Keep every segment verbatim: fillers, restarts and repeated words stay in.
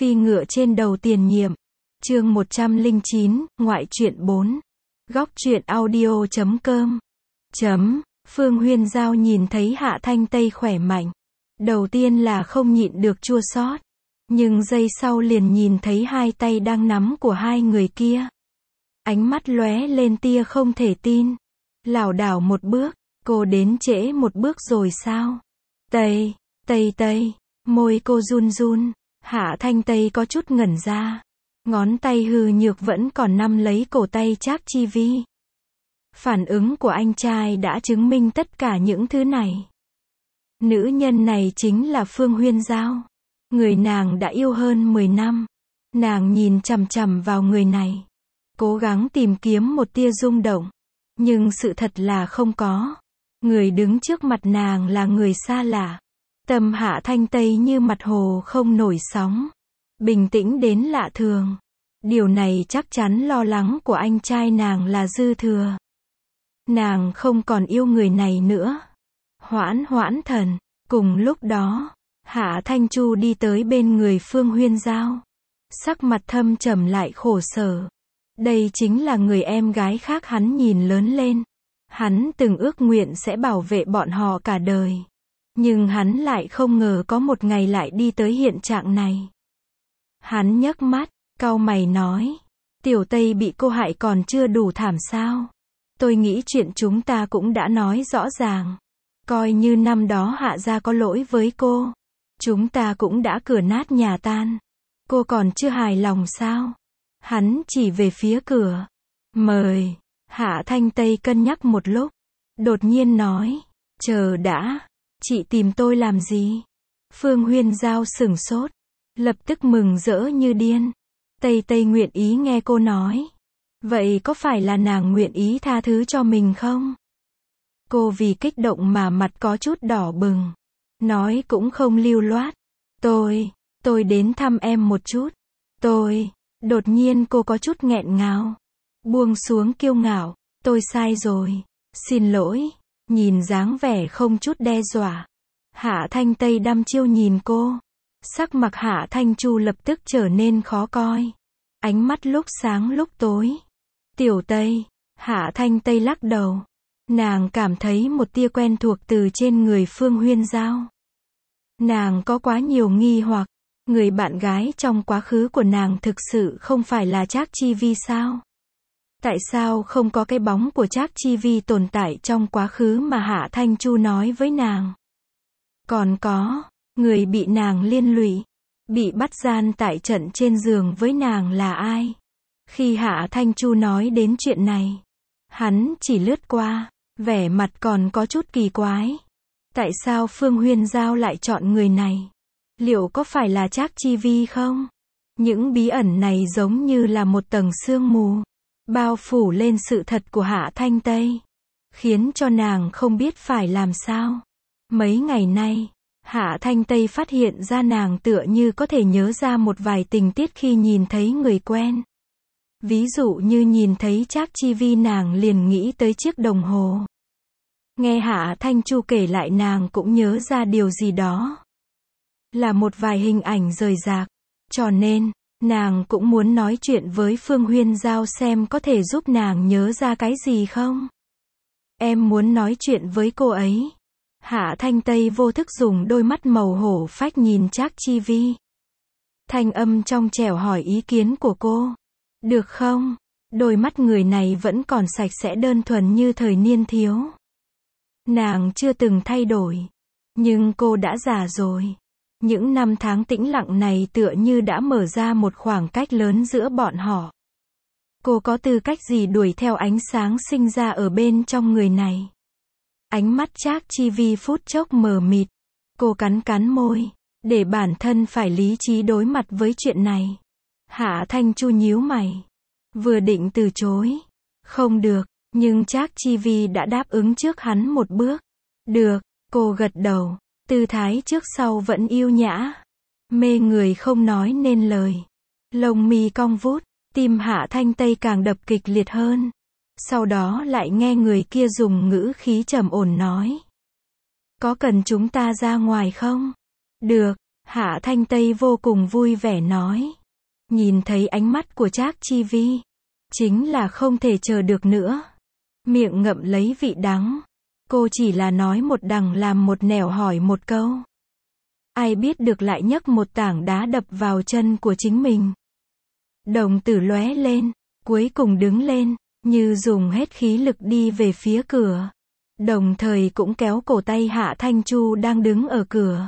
Phi ngựa trên đầu tiền nhiệm. Chương một trăm lẻ chín, ngoại truyện bốn. Góc truyện audio chấm com. Chấm. Phương Huyên Giao nhìn thấy Hạ Thanh Tây khỏe mạnh. Đầu tiên là không nhịn được chua xót. Nhưng giây sau liền nhìn thấy hai tay đang nắm của hai người kia. Ánh mắt lóe lên tia không thể tin. Lảo đảo một bước, cô đến trễ một bước rồi sao? Tây, Tây Tây, môi cô run run. Hạ Thanh Tây có chút ngẩn ra. Ngón tay hư nhược vẫn còn nắm lấy cổ tay Trác Chi Vi. Phản ứng của anh trai đã chứng minh tất cả những thứ này. Nữ nhân này chính là Phương Huyên Giao. Người nàng đã yêu hơn mười năm. Nàng nhìn chằm chằm vào người này. Cố gắng tìm kiếm một tia rung động. Nhưng sự thật là không có. Người đứng trước mặt nàng là người xa lạ. Tâm Hạ Thanh Tây như mặt hồ không nổi sóng. Bình tĩnh đến lạ thường. Điều này chắc chắn lo lắng của anh trai nàng là dư thừa. Nàng không còn yêu người này nữa. Hoãn hoãn thần. Cùng lúc đó, Hạ Thanh Chu đi tới bên người Phương Huyên Giao. Sắc mặt thâm trầm lại khổ sở. Đây chính là người em gái khác hắn nhìn lớn lên. Hắn từng ước nguyện sẽ bảo vệ bọn họ cả đời. Nhưng hắn lại không ngờ có một ngày lại đi tới hiện trạng này. Hắn nhấc mắt, cau mày nói. Tiểu Tây bị cô hại còn chưa đủ thảm sao? Tôi nghĩ chuyện chúng ta cũng đã nói rõ ràng. Coi như năm đó Hạ gia có lỗi với cô. Chúng ta cũng đã cửa nát nhà tan. Cô còn chưa hài lòng sao? Hắn chỉ về phía cửa. Mời. Hạ Thanh Tây cân nhắc một lúc. Đột nhiên nói. Chờ đã. Chị tìm tôi làm gì? Phương Huyên Giao sửng sốt. Lập tức mừng rỡ như điên. Tây Tây nguyện ý nghe cô nói. Vậy có phải là nàng nguyện ý tha thứ cho mình không? Cô vì kích động mà mặt có chút đỏ bừng. Nói cũng không lưu loát. Tôi, tôi đến thăm em một chút. Tôi, đột nhiên cô có chút nghẹn ngào. Buông xuống kiêu ngạo. Tôi sai rồi. Xin lỗi. Nhìn dáng vẻ không chút đe dọa. Hạ Thanh Tây đăm chiêu nhìn cô. Sắc mặt Hạ Thanh Chu lập tức trở nên khó coi. Ánh mắt lúc sáng lúc tối. Tiểu Tây. Hạ Thanh Tây lắc đầu. Nàng cảm thấy một tia quen thuộc từ trên người Phương Huyên Giao. Nàng có quá nhiều nghi hoặc. Người bạn gái trong quá khứ của nàng thực sự không phải là Trác Chi Vi sao? Tại sao không có cái bóng của Trác Chi Vi tồn tại trong quá khứ mà Hạ Thanh Chu nói với nàng? Còn có, người bị nàng liên lụy, bị bắt gian tại trận trên giường với nàng là ai? Khi Hạ Thanh Chu nói đến chuyện này, hắn chỉ lướt qua, vẻ mặt còn có chút kỳ quái. Tại sao Phương Huyên Giao lại chọn người này? Liệu có phải là Trác Chi Vi không? Những bí ẩn này giống như là một tầng sương mù, bao phủ lên sự thật của Hạ Thanh Tây, khiến cho nàng không biết phải làm sao. Mấy ngày nay, Hạ Thanh Tây phát hiện ra nàng tựa như có thể nhớ ra một vài tình tiết khi nhìn thấy người quen. Ví dụ như nhìn thấy Trác Chi Vi nàng liền nghĩ tới chiếc đồng hồ. Nghe Hạ Thanh Chu kể lại nàng cũng nhớ ra điều gì đó. Là một vài hình ảnh rời rạc. Cho nên, nàng cũng muốn nói chuyện với Phương Huyên Giao xem có thể giúp nàng nhớ ra cái gì không. Em muốn nói chuyện với cô ấy. Hạ Thanh Tây vô thức dùng đôi mắt màu hổ phách nhìn Trác Chi Vi. Thanh âm trong trẻo hỏi ý kiến của cô. Được không? Đôi mắt người này vẫn còn sạch sẽ đơn thuần như thời niên thiếu. Nàng chưa từng thay đổi. Nhưng cô đã già rồi. Những năm tháng tĩnh lặng này tựa như đã mở ra một khoảng cách lớn giữa bọn họ. Cô có tư cách gì đuổi theo ánh sáng sinh ra ở bên trong người này? Ánh mắt Trác Chi Vi phút chốc mờ mịt. Cô cắn cắn môi, để bản thân phải lý trí đối mặt với chuyện này. Hạ Thanh Chu nhíu mày. Vừa định từ chối. Không được, nhưng Trác Chi Vi đã đáp ứng trước hắn một bước. Được, cô gật đầu. Tư thái trước sau vẫn yêu nhã. Mê người không nói nên lời. Lông mi cong vút, tim Hạ Thanh Tây càng đập kịch liệt hơn. Sau đó lại nghe người kia dùng ngữ khí trầm ổn nói. Có cần chúng ta ra ngoài không? Được. Hạ Thanh Tây vô cùng vui vẻ nói. Nhìn thấy ánh mắt của Trác Chi Vi, chính là không thể chờ được nữa. Miệng ngậm lấy vị đắng. Cô chỉ là nói một đằng làm một nẻo hỏi một câu. Ai biết được lại nhấc một tảng đá đập vào chân của chính mình. Đồng tử lóe lên, cuối cùng đứng lên, như dùng hết khí lực đi về phía cửa. Đồng thời cũng kéo cổ tay Hạ Thanh Chu đang đứng ở cửa.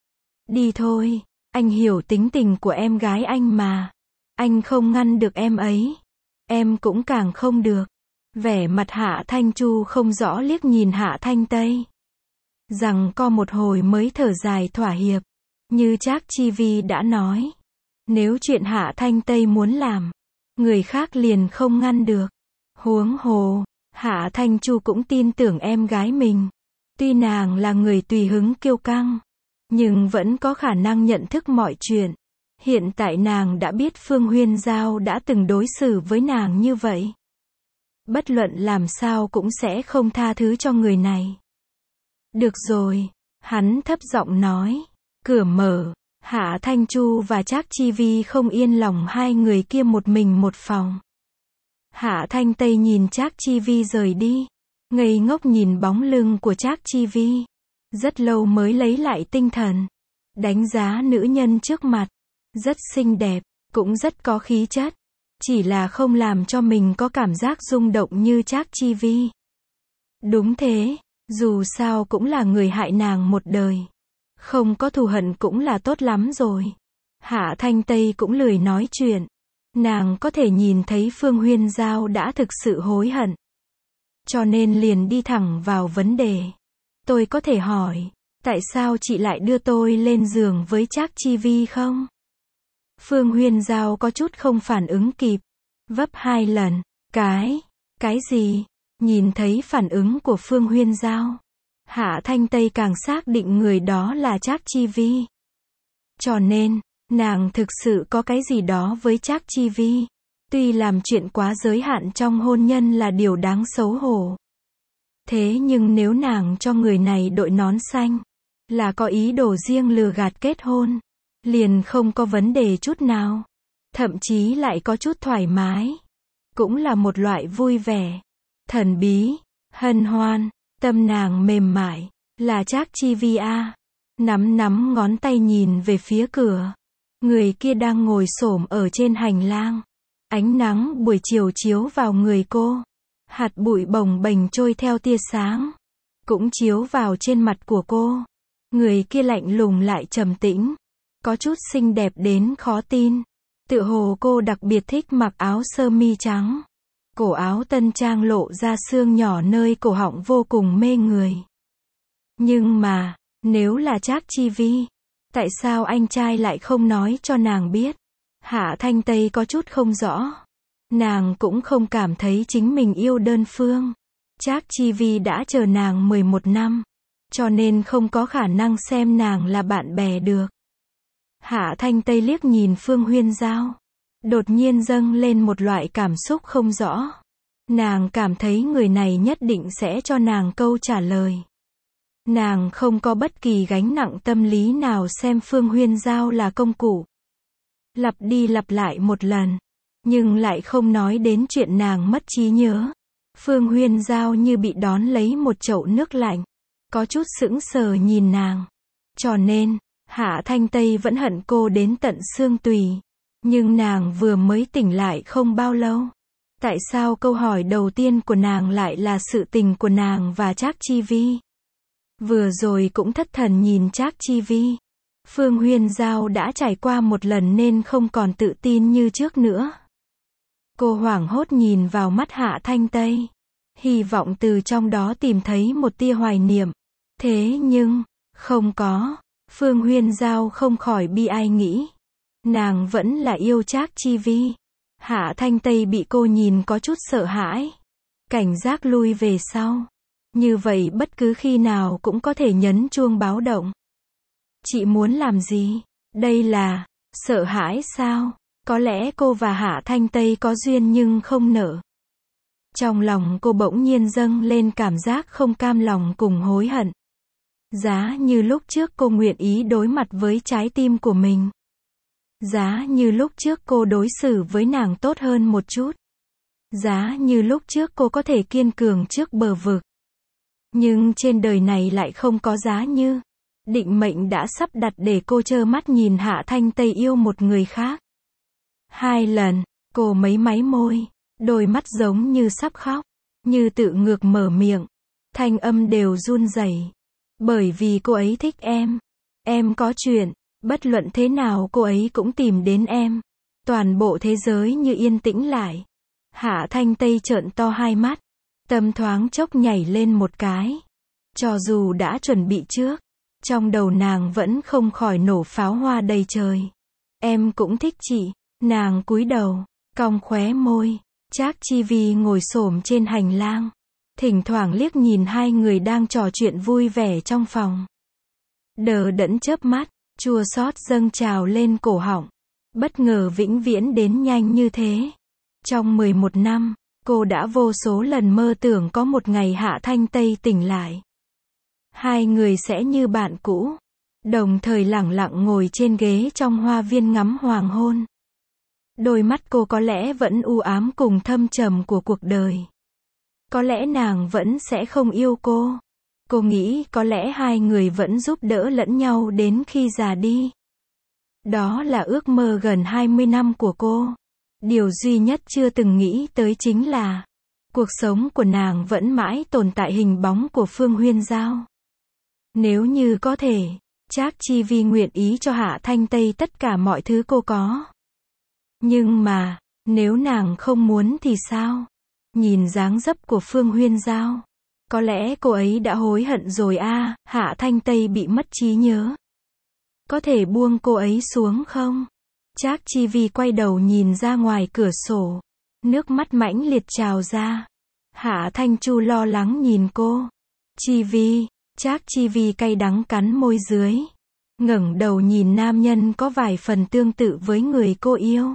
Đi thôi, anh hiểu tính tình của em gái anh mà. Anh không ngăn được em ấy. Em cũng càng không được. Vẻ mặt Hạ Thanh Chu không rõ liếc nhìn Hạ Thanh Tây. Rằng co một hồi mới thở dài thỏa hiệp. Như Trác Chi Vi đã nói. Nếu chuyện Hạ Thanh Tây muốn làm, người khác liền không ngăn được. Huống hồ, Hạ Thanh Chu cũng tin tưởng em gái mình. Tuy nàng là người tùy hứng kiêu căng, nhưng vẫn có khả năng nhận thức mọi chuyện. Hiện tại nàng đã biết Phương Huyên Giao đã từng đối xử với nàng như vậy. Bất luận làm sao cũng sẽ không tha thứ cho người này. Được rồi, hắn thấp giọng nói. Cửa mở, Hạ Thanh Chu và Trác Chi Vi không yên lòng hai người kia một mình một phòng. Hạ Thanh Tây nhìn Trác Chi Vi rời đi, ngây ngốc nhìn bóng lưng của Trác Chi Vi. Rất lâu mới lấy lại tinh thần. Đánh giá nữ nhân trước mặt. Rất xinh đẹp, cũng rất có khí chất. Chỉ là không làm cho mình có cảm giác rung động như Trác Chi Vi. Đúng thế, dù sao cũng là người hại nàng một đời. Không có thù hận cũng là tốt lắm rồi. Hạ Thanh Tây cũng lười nói chuyện. Nàng có thể nhìn thấy Phương Huyên Giao đã thực sự hối hận. Cho nên liền đi thẳng vào vấn đề. Tôi có thể hỏi, tại sao chị lại đưa tôi lên giường với Trác Chi Vi không? Phương Huyên Giao có chút không phản ứng kịp. Vấp hai lần. Cái, cái gì? Nhìn thấy phản ứng của Phương Huyên Giao, Hạ Thanh Tây càng xác định người đó là Trác Chi Vi. Cho nên, nàng thực sự có cái gì đó với Trác Chi Vi. Tuy làm chuyện quá giới hạn trong hôn nhân là điều đáng xấu hổ. Thế nhưng nếu nàng cho người này đội nón xanh, là có ý đồ riêng lừa gạt kết hôn, liền không có vấn đề chút nào. Thậm chí lại có chút thoải mái. Cũng là một loại vui vẻ, thần bí, hân hoan, tâm nàng mềm mại, là Trác Chi Vi a. Nắm nắm ngón tay nhìn về phía cửa. Người kia đang ngồi xổm ở trên hành lang. Ánh nắng buổi chiều chiếu vào người cô. Hạt bụi bồng bềnh trôi theo tia sáng. Cũng chiếu vào trên mặt của cô. Người kia lạnh lùng lại trầm tĩnh. Có chút xinh đẹp đến khó tin. Tựa hồ cô đặc biệt thích mặc áo sơ mi trắng. Cổ áo tân trang lộ ra xương nhỏ nơi cổ họng vô cùng mê người. Nhưng mà, nếu là Trác Chi Vi, tại sao anh trai lại không nói cho nàng biết? Hạ Thanh Tây có chút không rõ. Nàng cũng không cảm thấy chính mình yêu đơn phương. Trác Chi Vi đã chờ nàng mười một năm, cho nên không có khả năng xem nàng là bạn bè được. Hạ Thanh Tây liếc nhìn Phương Huyên Giao. Đột nhiên dâng lên một loại cảm xúc không rõ. Nàng cảm thấy người này nhất định sẽ cho nàng câu trả lời. Nàng không có bất kỳ gánh nặng tâm lý nào xem Phương Huyên Giao là công cụ. Lặp đi lặp lại một lần, nhưng lại không nói đến chuyện nàng mất trí nhớ. Phương Huyên Giao như bị đón lấy một chậu nước lạnh, có chút sững sờ nhìn nàng. Cho nên, Hạ Thanh Tây vẫn hận cô đến tận xương tùy. Nhưng nàng vừa mới tỉnh lại không bao lâu. Tại sao câu hỏi đầu tiên của nàng lại là sự tình của nàng và Trác Chi Vi? Vừa rồi cũng thất thần nhìn Trác Chi Vi. Phương Huyên Giao đã trải qua một lần nên không còn tự tin như trước nữa. Cô hoảng hốt nhìn vào mắt Hạ Thanh Tây. Hy vọng từ trong đó tìm thấy một tia hoài niệm. Thế nhưng, không có. Phương Huyên Giao không khỏi bi ai nghĩ. Nàng vẫn là yêu Trác Chi Vi. Hạ Thanh Tây bị cô nhìn có chút sợ hãi. Cảnh giác lui về sau. Như vậy bất cứ khi nào cũng có thể nhấn chuông báo động. Chị muốn làm gì? Đây là sợ hãi sao? Có lẽ cô và Hạ Thanh Tây có duyên nhưng không nợ. Trong lòng cô bỗng nhiên dâng lên cảm giác không cam lòng cùng hối hận. Giá như lúc trước cô nguyện ý đối mặt với trái tim của mình. Giá như lúc trước cô đối xử với nàng tốt hơn một chút. Giá như lúc trước cô có thể kiên cường trước bờ vực. Nhưng trên đời này lại không có giá như. Định mệnh đã sắp đặt để cô trơ mắt nhìn Hạ Thanh Tây yêu một người khác. Hai lần, cô mấy máy môi, đôi mắt giống như sắp khóc, như tự ngược mở miệng. Thanh âm đều run rẩy. Bởi vì cô ấy thích em. Em có chuyện, bất luận thế nào cô ấy cũng tìm đến em. Toàn bộ thế giới như yên tĩnh lại. Hạ Thanh Tây trợn to hai mắt. Tâm thoáng chốc nhảy lên một cái. Cho dù đã chuẩn bị trước, trong đầu nàng vẫn không khỏi nổ pháo hoa đầy trời. Em cũng thích chị. Nàng cúi đầu, cong khóe môi. Trác Chi Vi ngồi xổm trên hành lang. Thỉnh thoảng liếc nhìn hai người đang trò chuyện vui vẻ trong phòng. Đờ đẫn chớp mắt, chua xót dâng trào lên cổ họng. Bất ngờ vĩnh viễn đến nhanh như thế. Trong mười một năm, cô đã vô số lần mơ tưởng có một ngày Hạ Thanh Tây tỉnh lại. Hai người sẽ như bạn cũ, đồng thời lẳng lặng ngồi trên ghế trong hoa viên ngắm hoàng hôn. Đôi mắt cô có lẽ vẫn u ám cùng thâm trầm của cuộc đời. Có lẽ nàng vẫn sẽ không yêu cô. Cô nghĩ có lẽ hai người vẫn giúp đỡ lẫn nhau đến khi già đi. Đó là ước mơ gần hai mươi năm của cô. Điều duy nhất chưa từng nghĩ tới chính là cuộc sống của nàng vẫn mãi tồn tại hình bóng của Phương Huyên Giao. Nếu như có thể, Trác Chi Vi nguyện ý cho Hạ Thanh Tây tất cả mọi thứ cô có. Nhưng mà, nếu nàng không muốn thì sao? Nhìn dáng dấp của Phương Huyên Giao, có lẽ cô ấy đã hối hận rồi a. À, Hạ Thanh Tây bị mất trí nhớ. Có thể buông cô ấy xuống không? Trác Chi Vi quay đầu nhìn ra ngoài cửa sổ. Nước mắt mãnh liệt trào ra. Hạ Thanh Chu lo lắng nhìn cô. Chi Vi, Trác Chi Vi cay đắng cắn môi dưới. Ngẩng đầu nhìn nam nhân có vài phần tương tự với người cô yêu.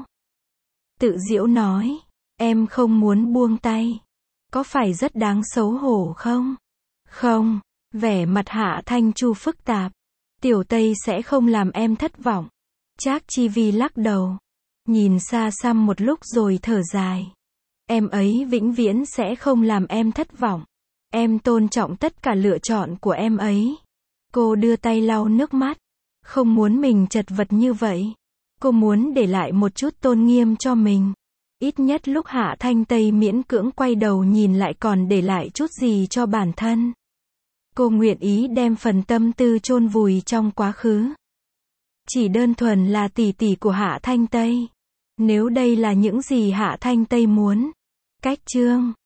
Tự giễu nói, em không muốn buông tay. Có phải rất đáng xấu hổ không? Không, vẻ mặt Hạ Thanh Chu phức tạp. Tiểu Tây sẽ không làm em thất vọng. Trác Chi Vi lắc đầu. Nhìn xa xăm một lúc rồi thở dài. Em ấy vĩnh viễn sẽ không làm em thất vọng. Em tôn trọng tất cả lựa chọn của em ấy. Cô đưa tay lau nước mắt. Không muốn mình chật vật như vậy. Cô muốn để lại một chút tôn nghiêm cho mình. Ít nhất lúc Hạ Thanh Tây miễn cưỡng quay đầu nhìn lại còn để lại chút gì cho bản thân. Cô nguyện ý đem phần tâm tư chôn vùi trong quá khứ. Chỉ đơn thuần là tỷ tỷ của Hạ Thanh Tây. Nếu đây là những gì Hạ Thanh Tây muốn. Cách chương